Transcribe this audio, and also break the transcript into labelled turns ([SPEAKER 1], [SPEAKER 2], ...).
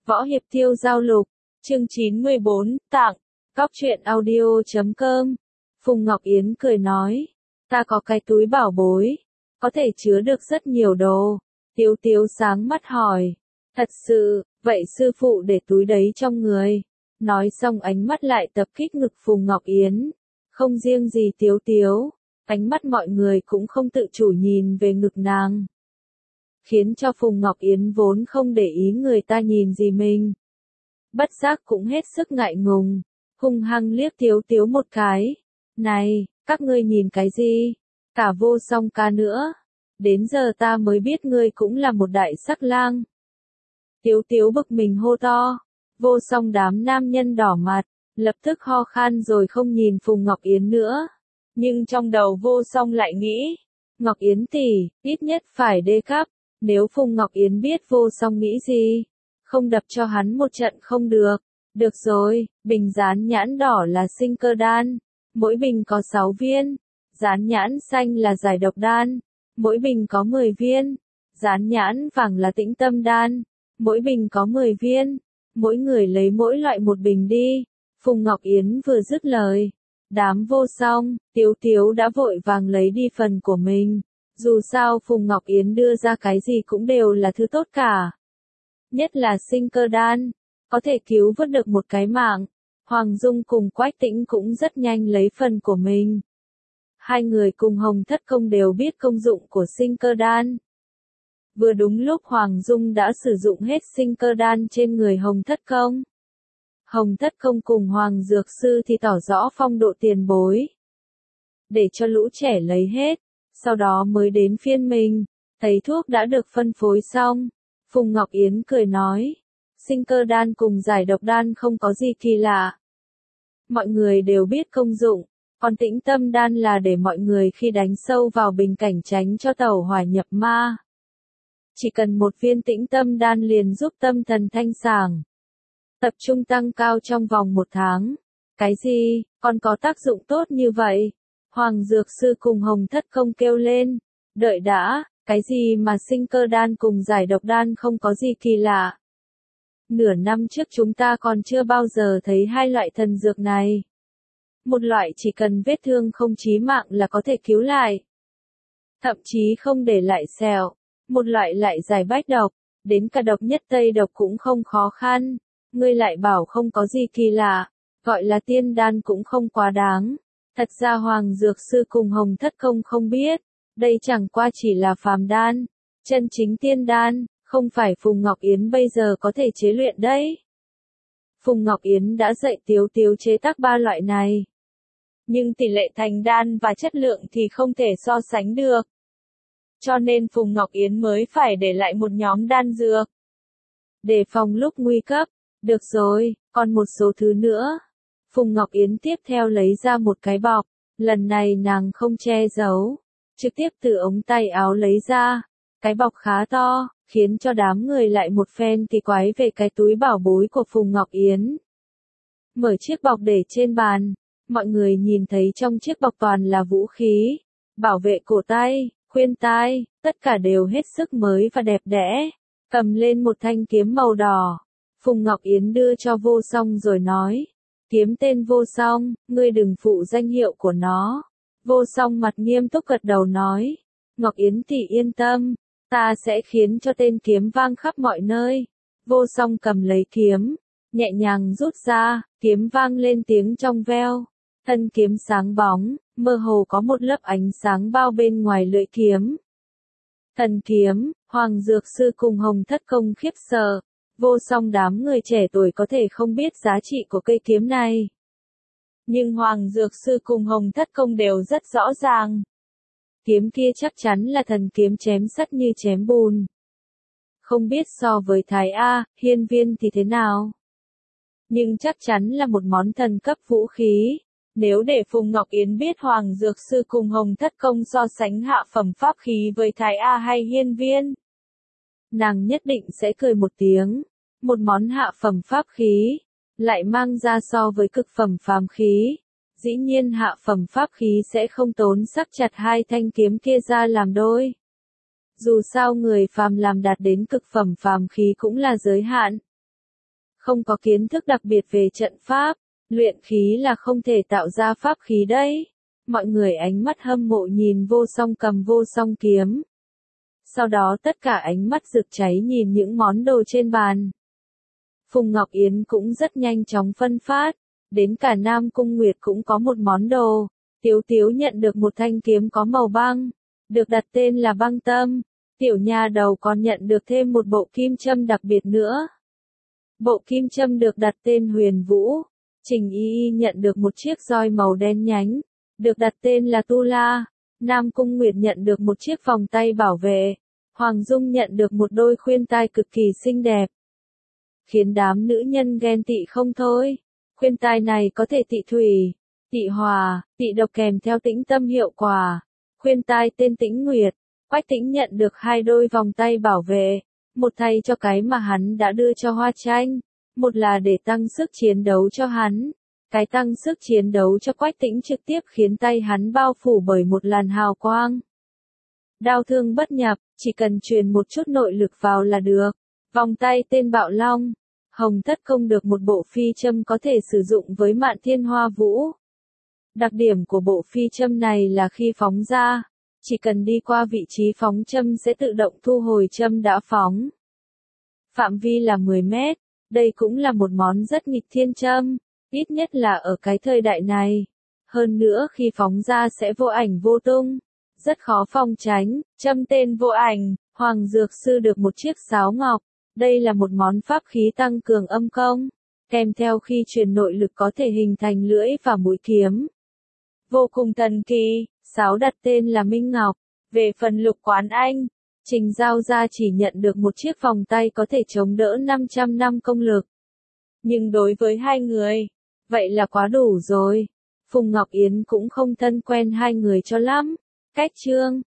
[SPEAKER 1] Võ Hiệp Tiêu Giao Lục, chương 94, tặng, Cóc truyện audio.com. Phùng Ngọc Yến cười nói, ta có cái túi bảo bối, có thể chứa được rất nhiều đồ. Tiếu Tiếu sáng mắt hỏi, thật sự, vậy sư phụ để túi đấy trong người. Nói xong ánh mắt lại tập kích ngực Phùng Ngọc Yến. Không riêng gì Tiếu Tiếu, ánh mắt mọi người cũng không tự chủ nhìn về ngực nàng. Khiến cho Phùng Ngọc Yến vốn không để ý người ta nhìn gì mình. Bất giác cũng hết sức ngại ngùng, hung hăng liếc Tiếu Tiếu một cái. Này, các ngươi nhìn cái gì? Cả Vô Song ca nữa. Đến giờ ta mới biết ngươi cũng là một đại sắc lang. Tiếu Tiếu bực mình hô to. Vô Song đám nam nhân đỏ mặt, lập tức ho khan rồi không nhìn Phùng Ngọc Yến nữa. Nhưng trong đầu Vô Song lại nghĩ, Ngọc Yến tỷ, ít nhất phải đê cấp. Nếu Phùng Ngọc Yến biết Vô Song nghĩ gì, không đập cho hắn một trận không được. Được rồi, bình dán nhãn đỏ là sinh cơ đan, mỗi bình có 6 viên. Dán nhãn xanh là giải độc đan, mỗi bình có 10 viên. Dán nhãn vàng là tĩnh tâm đan, mỗi bình có 10 viên. Mỗi người lấy mỗi loại một bình đi. Phùng Ngọc Yến vừa dứt lời, đám Vô Song, Tiếu Tiếu đã vội vàng lấy đi phần của mình. Dù sao Phùng Ngọc Yến đưa ra cái gì cũng đều là thứ tốt cả. Nhất là sinh cơ đan, có thể cứu vớt được một cái mạng. Hoàng Dung cùng Quách Tĩnh cũng rất nhanh lấy phần của mình. Hai người cùng Hồng Thất Công đều biết công dụng của sinh cơ đan. Vừa đúng lúc Hoàng Dung đã sử dụng hết sinh cơ đan trên người Hồng Thất Công. Hồng Thất Công cùng Hoàng Dược Sư thì tỏ rõ phong độ tiền bối. Để cho lũ trẻ lấy hết, sau đó mới đến phiên mình. Thấy thuốc đã được phân phối xong, Phùng Ngọc Yến cười nói, sinh cơ đan cùng giải độc đan không có gì kỳ lạ. Mọi người đều biết công dụng, còn tĩnh tâm đan là để mọi người khi đánh sâu vào bình cảnh tránh cho tẩu hỏa nhập ma. Chỉ cần một viên tĩnh tâm đan liền giúp tâm thần thanh sảng, tập trung tăng cao trong vòng 1 tháng. Cái gì, còn có tác dụng tốt như vậy? Hoàng Dược Sư cùng Hồng Thất Công kêu lên, đợi đã, cái gì mà sinh cơ đan cùng giải độc đan không có gì kỳ lạ. Nửa năm trước chúng ta còn chưa bao giờ thấy hai loại thần dược này. Một loại chỉ cần vết thương không chí mạng là có thể cứu lại, thậm chí không để lại sẹo. Một loại lại giải bách độc, đến cả độc nhất tây độc cũng không khó khăn. Ngươi lại bảo không có gì kỳ lạ, gọi là tiên đan cũng không quá đáng. Thật ra Hoàng Dược Sư cùng Hồng Thất Công không biết, đây chẳng qua chỉ là phàm đan, chân chính tiên đan, không phải Phùng Ngọc Yến bây giờ có thể chế luyện đấy. Phùng Ngọc Yến đã dạy Tiếu Tiếu chế tác 3 loại này. Nhưng tỷ lệ thành đan và chất lượng thì không thể so sánh được. Cho nên Phùng Ngọc Yến mới phải để lại một nhóm đan dược. Để phòng lúc nguy cấp. Được rồi, còn một số thứ nữa. Phùng Ngọc Yến tiếp theo lấy ra một cái bọc. Lần này nàng không che giấu, trực tiếp từ ống tay áo lấy ra. Cái bọc khá to, khiến cho đám người lại một phen kỳ quái về cái túi bảo bối của Phùng Ngọc Yến. Mở chiếc bọc để trên bàn, mọi người nhìn thấy trong chiếc bọc toàn là vũ khí, bảo vệ cổ tay, khuyên tai, tất cả đều hết sức mới và đẹp đẽ. Cầm lên một thanh kiếm màu đỏ, Phùng Ngọc Yến đưa cho Vô Song rồi nói, kiếm tên Vô Song, ngươi đừng phụ danh hiệu của nó. Vô Song mặt nghiêm túc gật đầu nói, Ngọc Yến tỷ yên tâm, ta sẽ khiến cho tên kiếm vang khắp mọi nơi. Vô Song cầm lấy kiếm, nhẹ nhàng rút ra, kiếm vang lên tiếng trong veo. Thân kiếm sáng bóng, mơ hồ có một lớp ánh sáng bao bên ngoài lưỡi kiếm. Thần kiếm, Hoàng Dược Sư cùng Hồng Thất Công khiếp sợ. Vô Song đám người trẻ tuổi có thể không biết giá trị của cây kiếm này. Nhưng Hoàng Dược Sư cùng Hồng Thất Công đều rất rõ ràng. Kiếm kia chắc chắn là thần kiếm chém sắt như chém bùn. Không biết so với Thái A, Hiên Viên thì thế nào. Nhưng chắc chắn là một món thần cấp vũ khí. Nếu để Phùng Ngọc Yến biết Hoàng Dược Sư cùng Hồng Thất Công so sánh hạ phẩm pháp khí với Thái A hay Hiên Viên, nàng nhất định sẽ cười một tiếng. Một món hạ phẩm pháp khí, lại mang ra so với cực phẩm phàm khí. Dĩ nhiên hạ phẩm pháp khí sẽ không tốn sắc chặt hai thanh kiếm kia ra làm đôi. Dù sao người phàm làm đạt đến cực phẩm phàm khí cũng là giới hạn. không có kiến thức đặc biệt về trận pháp, luyện khí là không thể tạo ra pháp khí đấy. Mọi người ánh mắt hâm mộ nhìn Vô Song cầm Vô Song kiếm. Sau đó tất cả ánh mắt rực cháy nhìn những món đồ trên bàn. Phùng Ngọc Yến cũng rất nhanh chóng phân phát, đến cả Nam Cung Nguyệt cũng có một món đồ. Tiếu Tiếu nhận được một thanh kiếm có màu băng, được đặt tên là Băng Tâm. Tiểu nha đầu còn nhận được thêm một bộ kim châm đặc biệt nữa. Bộ kim châm được đặt tên Huyền Vũ. Trình Y Y nhận được một chiếc roi màu đen nhánh, được đặt tên là Tu La. Nam Cung Nguyệt nhận được một chiếc vòng tay bảo vệ. Hoàng Dung nhận được một đôi khuyên tai cực kỳ xinh đẹp, khiến đám nữ nhân ghen tị không thôi. Khuyên tai này có thể tị thủy, tị hỏa, tị độc kèm theo tĩnh tâm hiệu quả. Khuyên tai tên Tĩnh Nguyệt. Quách Tĩnh nhận được 2 đôi vòng tay bảo vệ, một thay cho cái mà hắn đã đưa cho Hoa Tranh, một là để tăng sức chiến đấu cho hắn. Cái tăng sức chiến đấu cho Quách Tĩnh trực tiếp khiến tay hắn bao phủ bởi một làn hào quang. Đao thương bất nhập, chỉ cần truyền một chút nội lực vào là được. Vòng tay tên Bạo Long. Hồng Thất Công được một bộ phi châm có thể sử dụng với Mạn Thiên Hoa Vũ. Đặc điểm của bộ phi châm này là khi phóng ra, chỉ cần đi qua vị trí phóng châm sẽ tự động thu hồi châm đã phóng. Phạm vi là 10 mét, đây cũng là một món rất nghịch thiên châm, ít nhất là ở cái thời đại này. Hơn nữa khi phóng ra sẽ vô ảnh vô tung, rất khó phòng tránh. Châm tên Vô Ảnh. Hoàng Dược Sư được một chiếc sáo ngọc, đây là một món pháp khí tăng cường âm công, kèm theo khi truyền nội lực có thể hình thành lưỡi và mũi kiếm. Vô cùng thần kỳ. Sáo đặt tên là Minh Ngọc. Về phần Lục Quán Anh, Trình Giao Gia chỉ nhận được một chiếc vòng tay có thể chống đỡ 500 năm công lực. Nhưng đối với hai người, vậy là quá đủ rồi. Phùng Ngọc Yến cũng không thân quen hai người cho lắm. Cách chương